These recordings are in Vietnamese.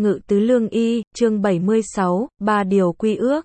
Ngự tứ lương y, chương 76, 3 điều quy ước.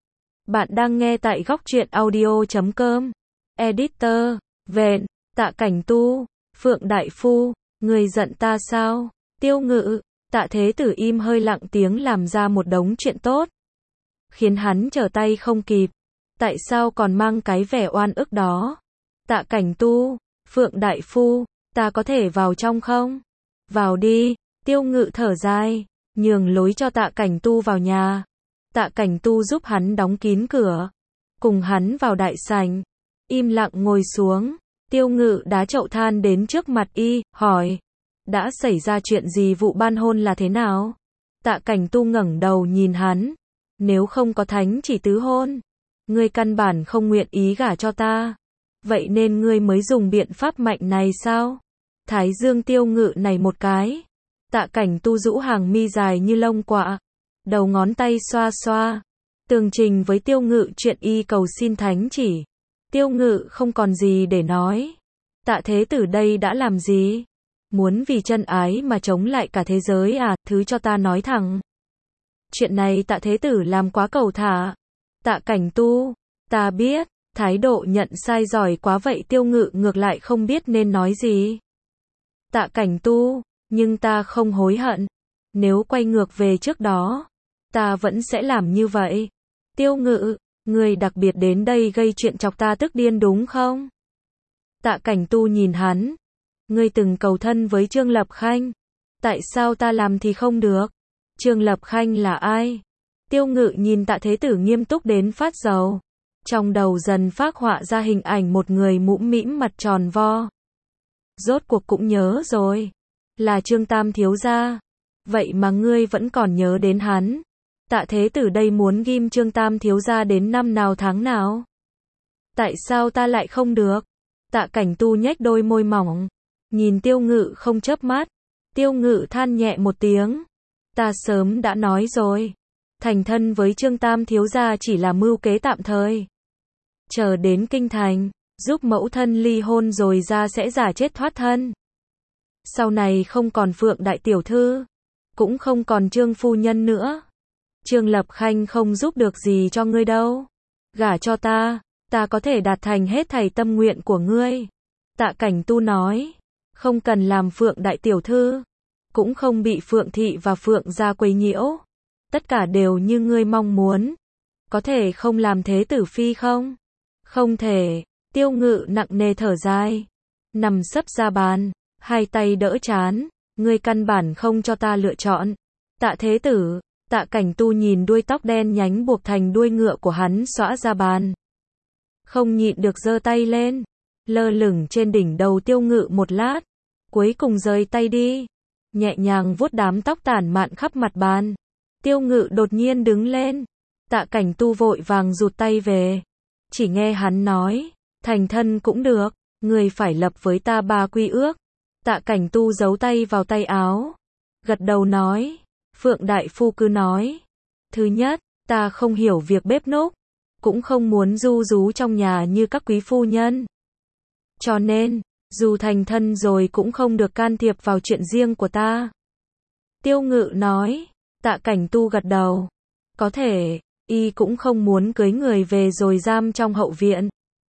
Bạn đang nghe tại góc truyện audio.com. Editor, Vện, Tạ Cảnh Tu, Phượng Đại Phu, người giận ta sao? Tiêu Ngự, Tạ Thế Tử im hơi lặng tiếng làm ra một đống chuyện tốt, khiến hắn trở tay không kịp. Tại sao còn mang cái vẻ oan ức đó? Tạ Cảnh Tu, Phượng Đại Phu, ta có thể vào trong không? Vào đi. Tiêu Ngự thở dài, nhường lối cho Tạ Cảnh Tu vào nhà. Tạ Cảnh Tu giúp hắn đóng kín cửa, cùng hắn vào đại sảnh, im lặng ngồi xuống. Tiêu Ngự đá chậu than đến trước mặt y, hỏi, đã xảy ra chuyện gì, vụ ban hôn là thế nào? Tạ Cảnh Tu ngẩng đầu nhìn hắn, nếu không có thánh chỉ tứ hôn, ngươi căn bản không nguyện ý gả cho ta, vậy nên ngươi mới dùng biện pháp mạnh này sao? Thái dương Tiêu Ngự này một cái. Tạ Cảnh Tu rũ hàng mi dài như lông quạ, đầu ngón tay xoa xoa, tường trình với Tiêu Ngự chuyện y cầu xin thánh chỉ. Tiêu Ngự không còn gì để nói. Tạ Thế Tử đây đã làm gì? Muốn vì chân ái mà chống lại cả thế giới à? Thứ cho ta nói thẳng. Chuyện này Tạ Thế Tử làm quá cầu thả. Tạ Cảnh Tu, ta biết, thái độ nhận sai giỏi quá vậy. Tiêu Ngự ngược lại không biết nên nói gì. Tạ Cảnh Tu, nhưng ta không hối hận. Nếu quay ngược về trước đó, ta vẫn sẽ làm như vậy. Tiêu Ngự, người đặc biệt đến đây gây chuyện chọc ta tức điên đúng không? Tạ Cảnh Tu nhìn hắn. Ngươi từng cầu thân với Trương Lập Khanh. Tại sao ta làm thì không được? Trương Lập Khanh là ai? Tiêu Ngự nhìn Tạ Thế Tử nghiêm túc đến phát dầu. Trong đầu dần phác họa ra hình ảnh một người mũm mĩm mặt tròn vo. Rốt cuộc cũng nhớ rồi. Là Trương Tam thiếu gia. Vậy mà ngươi vẫn còn nhớ đến hắn. Tạ Thế Tử đây muốn ghim Trương Tam thiếu gia đến năm nào tháng nào? Tại sao ta lại không được? Tạ Cảnh Tu nhếch đôi môi mỏng, nhìn Tiêu Ngự không chớp mắt. Tiêu Ngự than nhẹ một tiếng. Ta sớm đã nói rồi. Thành thân với Trương Tam thiếu gia chỉ là mưu kế tạm thời. Chờ đến kinh thành, giúp mẫu thân ly hôn rồi ra sẽ giả chết thoát thân. Sau này không còn Phượng đại tiểu thư, cũng không còn Trương phu nhân nữa. Trương Lập Khanh không giúp được gì cho ngươi đâu. Gả cho ta, ta có thể đạt thành hết thảy tâm nguyện của ngươi. Tạ Cảnh Tu nói, không cần làm Phượng đại tiểu thư, cũng không bị Phượng thị và Phượng gia quấy nhiễu. Tất cả đều như ngươi mong muốn. Có thể không làm thế tử phi không? Không thể. Tiêu Ngự nặng nề thở dài, nằm sấp ra bàn, hai tay đỡ trán. Ngươi căn bản không cho ta lựa chọn. Tạ Thế Tử. Tạ Cảnh Tu nhìn đuôi tóc đen nhánh buộc thành đuôi ngựa của hắn xõa ra bàn, không nhịn được giơ tay lên, lơ lửng trên đỉnh đầu Tiêu Ngự một lát, cuối cùng rời tay đi, nhẹ nhàng vuốt đám tóc tản mạn khắp mặt bàn. Tiêu Ngự đột nhiên đứng lên. Tạ Cảnh Tu vội vàng rụt tay về, chỉ nghe hắn nói, thành thân cũng được, người phải lập với ta 3 quy ước. Tạ Cảnh Tu giấu tay vào tay áo, gật đầu nói, Phượng Đại Phu cứ nói. Thứ nhất, ta không hiểu việc bếp núc, cũng không muốn ru rú trong nhà như các quý phu nhân. Cho nên, dù thành thân rồi cũng không được can thiệp vào chuyện riêng của ta. Tiêu Ngự nói. Tạ Cảnh Tu gật đầu. Có thể, y cũng không muốn cưới người về rồi giam trong hậu viện.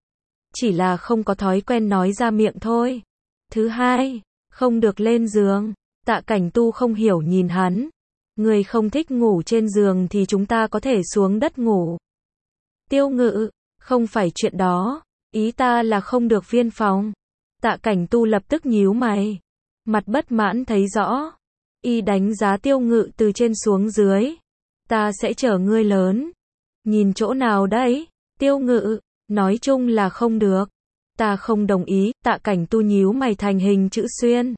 Chỉ là không có thói quen nói ra miệng thôi. Thứ hai, không được lên giường. Tạ Cảnh Tu không hiểu nhìn hắn. Người không thích ngủ trên giường thì chúng ta có thể xuống đất ngủ. Tiêu Ngự, không phải chuyện đó, ý ta là không được viên phòng. Tạ Cảnh Tu lập tức nhíu mày, mặt bất mãn thấy rõ. Y đánh giá Tiêu Ngự từ trên xuống dưới. Ta sẽ chở ngươi lớn. Nhìn chỗ nào đấy? Tiêu Ngự, nói chung là không được. Ta không đồng ý. Tạ Cảnh Tu nhíu mày thành hình chữ xuyên,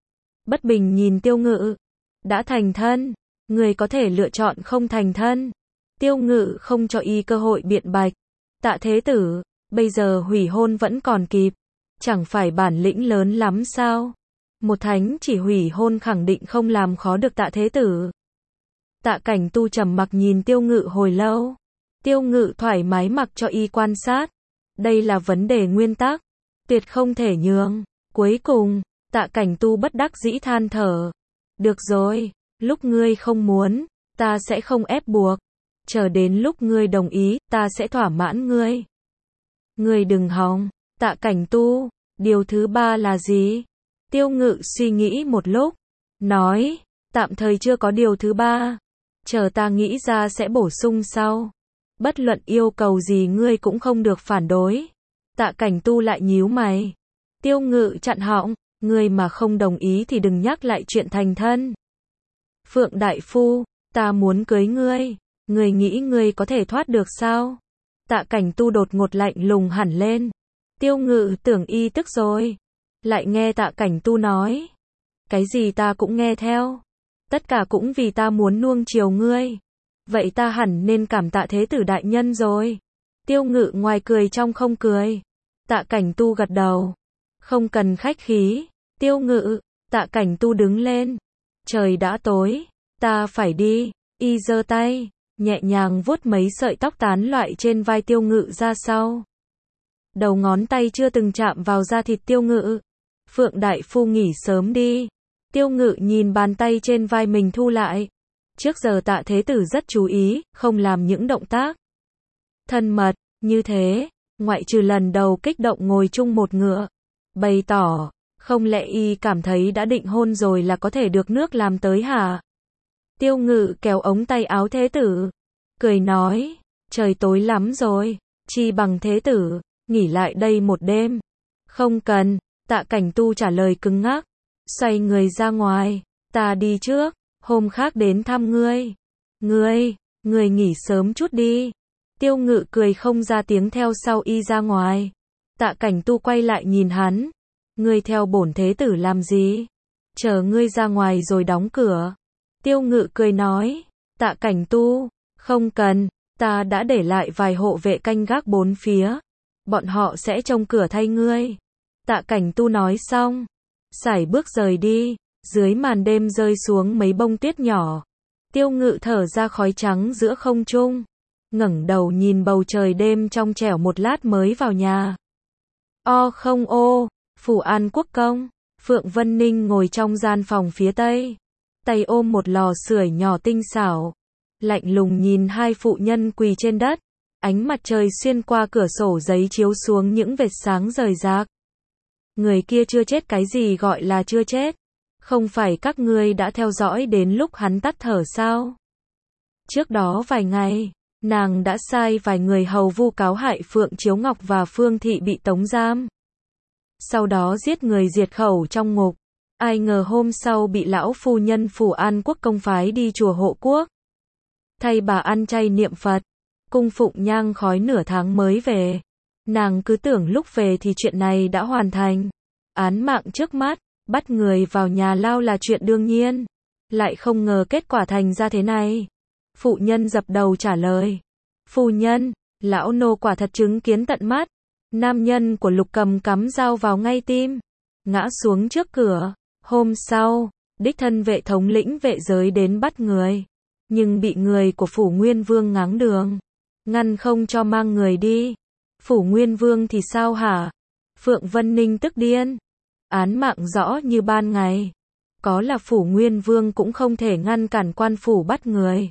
bất bình nhìn Tiêu Ngự. Đã thành thân, người có thể lựa chọn không thành thân. Tiêu Ngự không cho y cơ hội biện bạch. Tạ Thế Tử, bây giờ hủy hôn vẫn còn kịp. Chẳng phải bản lĩnh lớn lắm sao? Một thánh chỉ hủy hôn khẳng định không làm khó được Tạ Thế Tử. Tạ Cảnh Tu trầm mặc nhìn Tiêu Ngự hồi lâu. Tiêu Ngự thoải mái mặc cho y quan sát. Đây là vấn đề nguyên tắc, tuyệt không thể nhường. Cuối cùng, Tạ Cảnh Tu bất đắc dĩ than thở. Được rồi, Lúc ngươi không muốn, ta sẽ không ép buộc. Chờ đến lúc ngươi đồng ý, ta sẽ thỏa mãn ngươi. Ngươi đừng hòng. Tạ Cảnh Tu, điều thứ ba là gì? Tiêu Ngự suy nghĩ một lúc, nói, tạm thời chưa có điều thứ ba. Chờ ta nghĩ ra sẽ bổ sung sau. Bất luận yêu cầu gì ngươi cũng không được phản đối. Tạ Cảnh Tu lại nhíu mày. Tiêu Ngự chặn họng, ngươi mà không đồng ý thì đừng nhắc lại chuyện thành thân. Phượng Đại Phu, ta muốn cưới ngươi. Ngươi nghĩ ngươi có thể thoát được sao? Tạ Cảnh Tu đột ngột lạnh lùng hẳn lên. Tiêu Ngự tưởng y tức rồi. Lại nghe Tạ Cảnh Tu nói. Cái gì ta cũng nghe theo. Tất cả cũng vì ta muốn nuông chiều ngươi. Vậy ta hẳn nên cảm tạ Thế tử đại nhân rồi. Tiêu Ngự ngoài cười trong không cười. Tạ Cảnh Tu gật đầu. Không cần khách khí. Tiêu Ngự, Tạ Cảnh Tu đứng lên. Trời đã tối, ta phải đi. Y giơ tay, nhẹ nhàng vuốt mấy sợi tóc tán loại trên vai Tiêu Ngự ra sau. Đầu ngón tay chưa từng chạm vào da thịt Tiêu Ngự. Phượng Đại Phu nghỉ sớm đi. Tiêu Ngự nhìn bàn tay trên vai mình thu lại. Trước giờ Tạ Thế Tử rất chú ý, không làm những động tác thân mật như thế, ngoại trừ lần đầu kích động ngồi chung một ngựa. Bày tỏ, không lẽ y cảm thấy đã định hôn rồi là có thể được nước làm tới hả? Tiêu Ngự kéo ống tay áo Thế Tử, cười nói, trời tối lắm rồi, chi bằng Thế Tử nghỉ lại đây một đêm. Không cần, Tạ Cảnh Tu trả lời cứng ngắc, xoay người ra ngoài, ta đi trước, hôm khác đến thăm ngươi. Ngươi nghỉ sớm chút đi. Tiêu Ngự cười không ra tiếng theo sau y ra ngoài. Tạ Cảnh Tu quay lại nhìn hắn. Ngươi theo bổn Thế Tử làm gì? Chờ ngươi ra ngoài rồi đóng cửa. Tiêu Ngự cười nói. Tạ Cảnh Tu, không cần, ta đã để lại vài hộ vệ canh gác bốn phía. Bọn họ sẽ trông cửa thay ngươi. Tạ Cảnh Tu nói xong, sải bước rời đi. Dưới màn đêm rơi xuống mấy bông tuyết nhỏ. Tiêu Ngự thở ra khói trắng giữa không trung. Ngẩng đầu nhìn bầu trời đêm trong trẻo một lát mới vào nhà. Không ô, Phủ An Quốc công. Phượng Vân Ninh ngồi trong gian phòng phía tây. Tay ôm một lò sưởi nhỏ tinh xảo. Lạnh lùng nhìn hai phụ nhân quỳ trên đất. Ánh mặt trời xuyên qua cửa sổ giấy chiếu xuống những vệt sáng rời rạc. Người kia chưa chết, cái gì gọi là chưa chết? Không phải các ngươi đã theo dõi đến lúc hắn tắt thở sao? Trước đó vài ngày, nàng đã sai vài người hầu vu cáo hại Phượng Chiếu Ngọc và Phương Thị bị tống giam. Sau đó giết người diệt khẩu trong ngục. Ai ngờ hôm sau bị lão phu nhân Phủ An Quốc công phái đi chùa Hộ Quốc. Thay bà ăn chay niệm Phật, cung phụng nhang khói nửa tháng mới về. Nàng cứ tưởng lúc về thì chuyện này đã hoàn thành. Án mạng trước mắt, bắt người vào nhà lao là chuyện đương nhiên. Lại không ngờ kết quả thành ra thế này. Phụ nhân dập đầu trả lời. Phu nhân, lão nô quả thật chứng kiến tận mắt. Nam nhân của Lục Cầm cắm dao vào ngay tim. Ngã xuống trước cửa. Hôm sau, đích thân vệ thống lĩnh vệ giới đến bắt người. Nhưng bị người của Phủ Nguyên Vương ngáng đường. Ngăn không cho mang người đi. Phủ Nguyên Vương thì sao hả? Phượng Vân Ninh tức điên. Án mạng rõ như ban ngày. Có là Phủ Nguyên Vương cũng không thể ngăn cản quan phủ bắt người.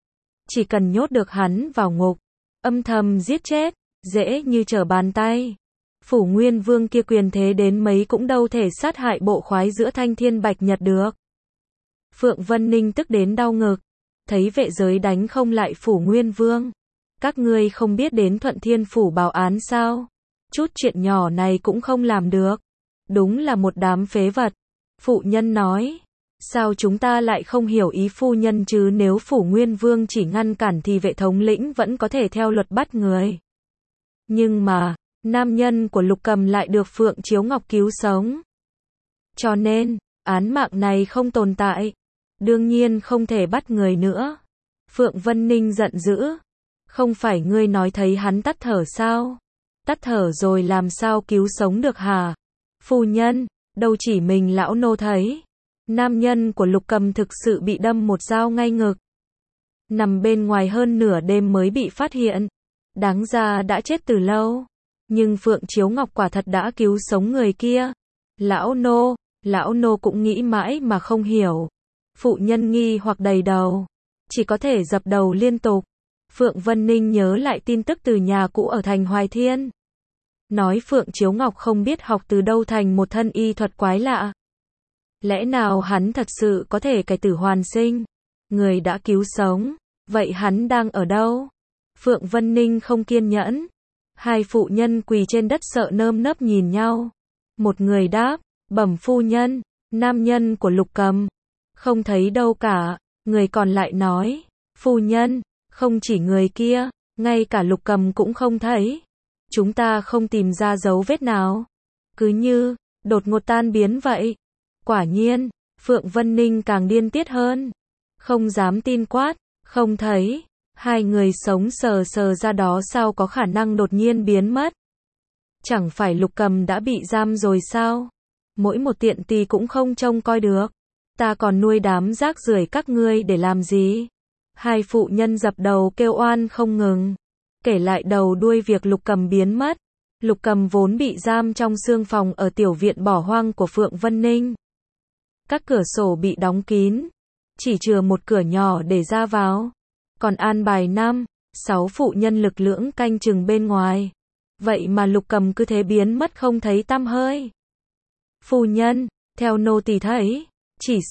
Chỉ cần nhốt được hắn vào ngục, âm thầm giết chết, dễ như trở bàn tay. Phủ Nguyên Vương kia quyền thế đến mấy cũng đâu thể sát hại bộ khoái giữa Thanh Thiên Bạch Nhật được. Phượng Vân Ninh tức đến đau ngực. Thấy vệ giới đánh không lại Phủ Nguyên Vương. Các ngươi không biết đến Thuận Thiên Phủ báo án sao? Chút chuyện nhỏ này cũng không làm được. Đúng là một đám phế vật. Phụ nhân nói. Sao chúng ta lại không hiểu ý phu nhân chứ, nếu Phủ Nguyên Vương chỉ ngăn cản thì vệ thống lĩnh vẫn có thể theo luật bắt người. Nhưng mà, nam nhân của Lục Cầm lại được Phượng Chiếu Ngọc cứu sống. Cho nên, án mạng này không tồn tại. Đương nhiên không thể bắt người nữa. Phượng Vân Ninh giận dữ. Không phải ngươi nói thấy hắn tắt thở sao? Tắt thở rồi làm sao cứu sống được hả? Phu nhân, đâu chỉ mình lão nô thấy. Nam nhân của Lục Cầm thực sự bị đâm một dao ngay ngực. Nằm bên ngoài hơn nửa đêm mới bị phát hiện. Đáng ra đã chết từ lâu. Nhưng Phượng Chiếu Ngọc quả thật đã cứu sống người kia. Lão nô cũng nghĩ mãi mà không hiểu. Phụ nhân nghi hoặc đầy đầu, chỉ có thể dập đầu liên tục. Phượng Vân Ninh nhớ lại tin tức từ nhà cũ ở thành Hoài Thiên. Nói Phượng Chiếu Ngọc không biết học từ đâu thành một thân y thuật quái lạ. Lẽ nào hắn thật sự có thể cải tử hoàn sinh? Người đã cứu sống, vậy hắn đang ở đâu? Phượng Vân Ninh không kiên nhẫn. Hai phụ nhân quỳ trên đất sợ nơm nớp nhìn nhau. Một người đáp, bẩm phu nhân, nam nhân của Lục Cầm. Không thấy đâu cả. Người còn lại nói, phu nhân, không chỉ người kia, ngay cả Lục Cầm cũng không thấy. Chúng ta không tìm ra dấu vết nào. Cứ như, đột ngột tan biến vậy. Quả nhiên, Phượng Vân Ninh càng điên tiết hơn. Không dám tin quát, không thấy. Hai người sống sờ sờ ra đó sao có khả năng đột nhiên biến mất. Chẳng phải Lục Cầm đã bị giam rồi sao? Mỗi một tiện tì cũng không trông coi được. Ta còn nuôi đám rác rưởi các ngươi để làm gì? Hai phụ nhân dập đầu kêu oan không ngừng. Kể lại đầu đuôi việc Lục Cầm biến mất. Lục Cầm vốn bị giam trong xương phòng ở tiểu viện bỏ hoang của Phượng Vân Ninh. Các cửa sổ bị đóng kín, chỉ chừa một cửa nhỏ để ra vào. Còn an bài 5, 6 phụ nhân lực lưỡng canh chừng bên ngoài. Vậy mà Lục Cầm cứ thế biến mất không thấy tăm hơi. Phu nhân, theo nô tỳ thấy, chỉ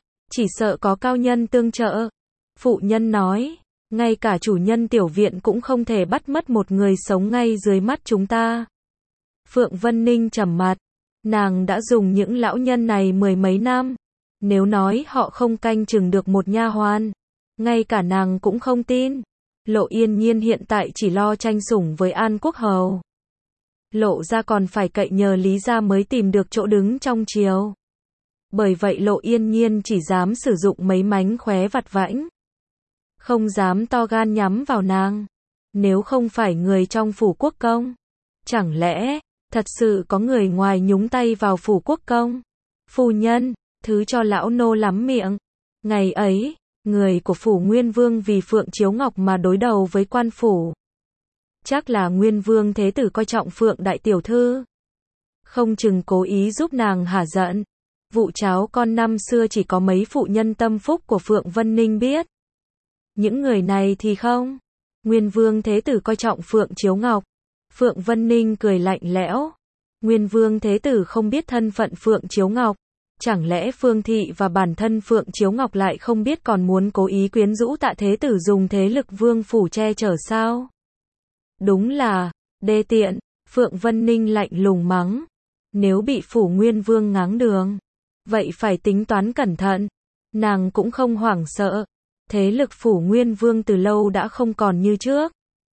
sợ có cao nhân tương trợ. Phụ nhân nói, ngay cả chủ nhân tiểu viện cũng không thể bắt mất một người sống ngay dưới mắt chúng ta. Phượng Vân Ninh trầm mặt, nàng đã dùng những lão nhân này mười mấy năm. Nếu nói họ không canh chừng được một nha hoàn, ngay cả nàng cũng không tin. Lộ Yên Nhiên hiện tại chỉ lo tranh sủng với An Quốc Hầu. Lộ gia còn phải cậy nhờ Lý gia mới tìm được chỗ đứng trong triều. Bởi vậy Lộ Yên Nhiên chỉ dám sử dụng mấy mánh khóe vặt vãnh. Không dám to gan nhắm vào nàng. Nếu không phải người trong phủ quốc công, chẳng lẽ thật sự có người ngoài nhúng tay vào phủ quốc công? Phu nhân, thứ cho lão nô lắm miệng. Ngày ấy, người của phủ Nguyên Vương vì Phượng Chiếu Ngọc mà đối đầu với quan phủ. Chắc là Nguyên Vương thế tử coi trọng Phượng đại tiểu thư. Không chừng cố ý giúp nàng hả giận. Vụ cháu con năm xưa chỉ có mấy phụ nhân tâm phúc của Phượng Vân Ninh biết. Những người này thì không. Nguyên Vương thế tử coi trọng Phượng Chiếu Ngọc. Phượng Vân Ninh cười lạnh lẽo. Nguyên Vương thế tử không biết thân phận Phượng Chiếu Ngọc. Chẳng lẽ Phương Thị và bản thân Phượng Chiếu Ngọc lại không biết còn muốn cố ý quyến rũ Tạ thế tử dùng thế lực vương phủ che chở sao? Đúng là đê tiện. Phượng Vân Ninh lạnh lùng mắng. Nếu bị phủ Nguyên Vương ngáng đường, vậy phải tính toán cẩn thận. Nàng cũng không hoảng sợ. Thế lực phủ Nguyên Vương từ lâu đã không còn như trước.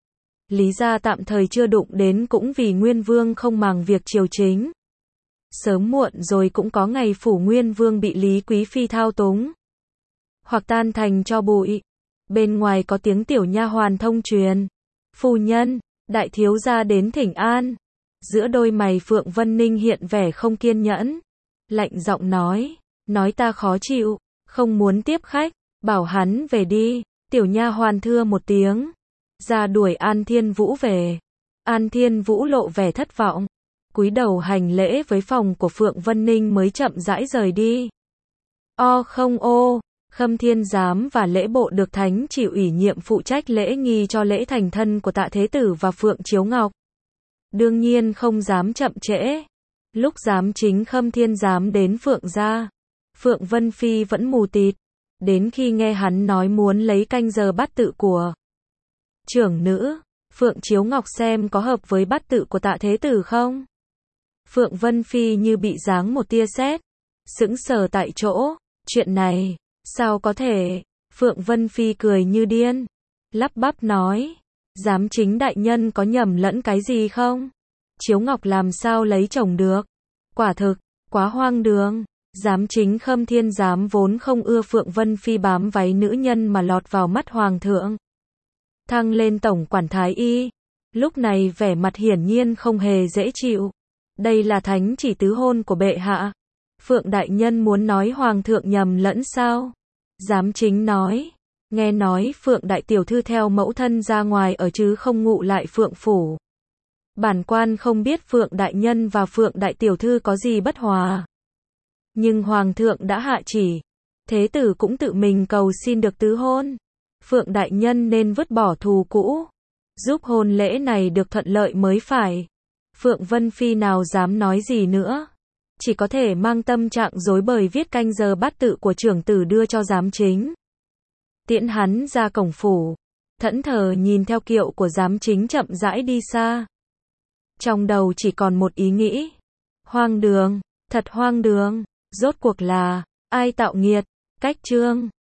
Lý gia tạm thời chưa đụng đến cũng vì Nguyên Vương không màng việc triều chính. Sớm muộn rồi cũng có ngày phủ Nguyên Vương bị Lý Quý Phi thao túng. Hoặc tan thành cho bụi. Bên ngoài có tiếng tiểu nha hoàn thông truyền. Phu nhân, đại thiếu gia đến thỉnh an. Giữa đôi mày Phượng Vân Ninh hiện vẻ không kiên nhẫn. Lạnh giọng nói ta khó chịu, không muốn tiếp khách, bảo hắn về đi. Tiểu nha hoàn thưa một tiếng, ra đuổi An Thiên Vũ về. An Thiên Vũ lộ vẻ thất vọng, cúi đầu hành lễ với phòng của Phượng Vân Ninh mới chậm rãi rời đi. Khâm Thiên Giám và lễ bộ được thánh chỉ ủy nhiệm phụ trách lễ nghi cho lễ thành thân của Tạ thế tử và Phượng Chiếu Ngọc. Đương nhiên không dám chậm trễ. Lúc giám chính Khâm Thiên Giám đến Phượng gia, Phượng Vân Phi vẫn mù tịt. Đến khi nghe hắn nói muốn lấy canh giờ bát tự của trưởng nữ, Phượng Chiếu Ngọc xem có hợp với bát tự của Tạ thế tử không? Phượng Vân Phi như bị giáng một tia sét, sững sờ tại chỗ. Chuyện này, sao có thể? Phượng Vân Phi cười như điên, lắp bắp nói, giám chính đại nhân có nhầm lẫn cái gì không? Chiếu Ngọc làm sao lấy chồng được? Quả thực, quá hoang đường. Giám chính Khâm Thiên Giám vốn không ưa Phượng Vân Phi bám váy nữ nhân mà lọt vào mắt hoàng thượng. Thăng lên tổng quản thái y, lúc này vẻ mặt hiển nhiên không hề dễ chịu. Đây là thánh chỉ tứ hôn của bệ hạ. Phượng đại nhân muốn nói hoàng thượng nhầm lẫn sao? Giám chính nói, nghe nói Phượng đại tiểu thư theo mẫu thân ra ngoài ở chứ không ngụ lại Phượng phủ. Bản quan không biết Phượng đại nhân và Phượng đại tiểu thư có gì bất hòa. Nhưng hoàng thượng đã hạ chỉ, Thế tử cũng tự mình cầu xin được tứ hôn. Phượng đại nhân nên vứt bỏ thù cũ, giúp hôn lễ này được thuận lợi mới phải. Phượng Vân Phi nào dám nói gì nữa, chỉ có thể mang tâm trạng rối bời viết canh giờ bát tự của trưởng tử đưa cho giám chính. Tiễn hắn ra cổng phủ, thẫn thờ nhìn theo kiệu của giám chính chậm rãi đi xa. Trong đầu chỉ còn một ý nghĩ. Hoang đường, thật hoang đường, rốt cuộc là ai tạo nghiệt, cách chương